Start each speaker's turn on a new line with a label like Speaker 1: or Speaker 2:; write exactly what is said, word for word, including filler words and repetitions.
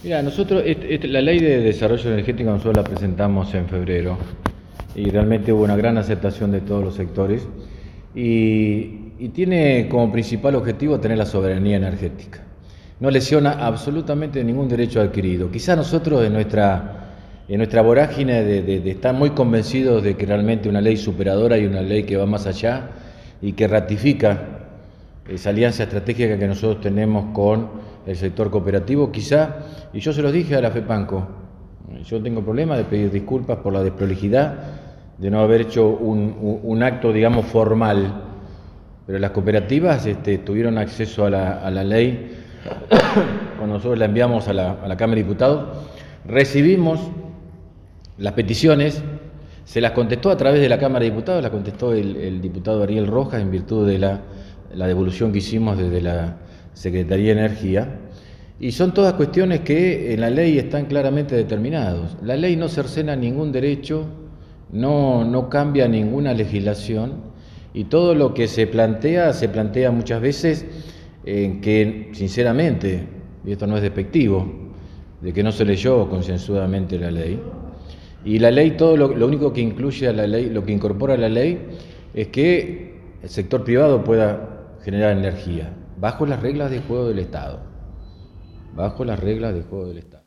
Speaker 1: Mira, nosotros este- este- la ley de desarrollo energético nosotros la presentamos en febrero y realmente hubo una gran aceptación de todos los sectores y, y tiene como principal objetivo tener la soberanía energética. No lesiona absolutamente ningún derecho adquirido. Quizá nosotros en nuestra, en nuestra vorágine de, de- de estar muy convencidos de que realmente una ley superadora y una ley que va más allá y que ratifica esa alianza estratégica que nosotros tenemos con el sector cooperativo, quizá, y yo se los dije a la FEPANCO, yo tengo problema de pedir disculpas por la desprolijidad de no haber hecho un, un, un acto, digamos, formal, pero las cooperativas este, tuvieron acceso a la, a la ley cuando nosotros la enviamos a la, a la Cámara de Diputados, recibimos las peticiones, se las contestó a través de la Cámara de Diputados, las contestó el, el diputado Ariel Rojas en virtud de la, la devolución que hicimos desde la Secretaría de Energía, y son todas cuestiones que en la ley están claramente determinadas. La ley no cercena ningún derecho, no, no cambia ninguna legislación, y todo lo que se plantea, se plantea muchas veces en que, sinceramente, y esto no es despectivo, de que no se leyó concienzudamente la ley. Y la ley, todo lo, lo único que incluye a la ley, lo que incorpora a la ley, es que el sector privado pueda generar energía, bajo las reglas de juego del Estado. Bajo las reglas de juego del Estado.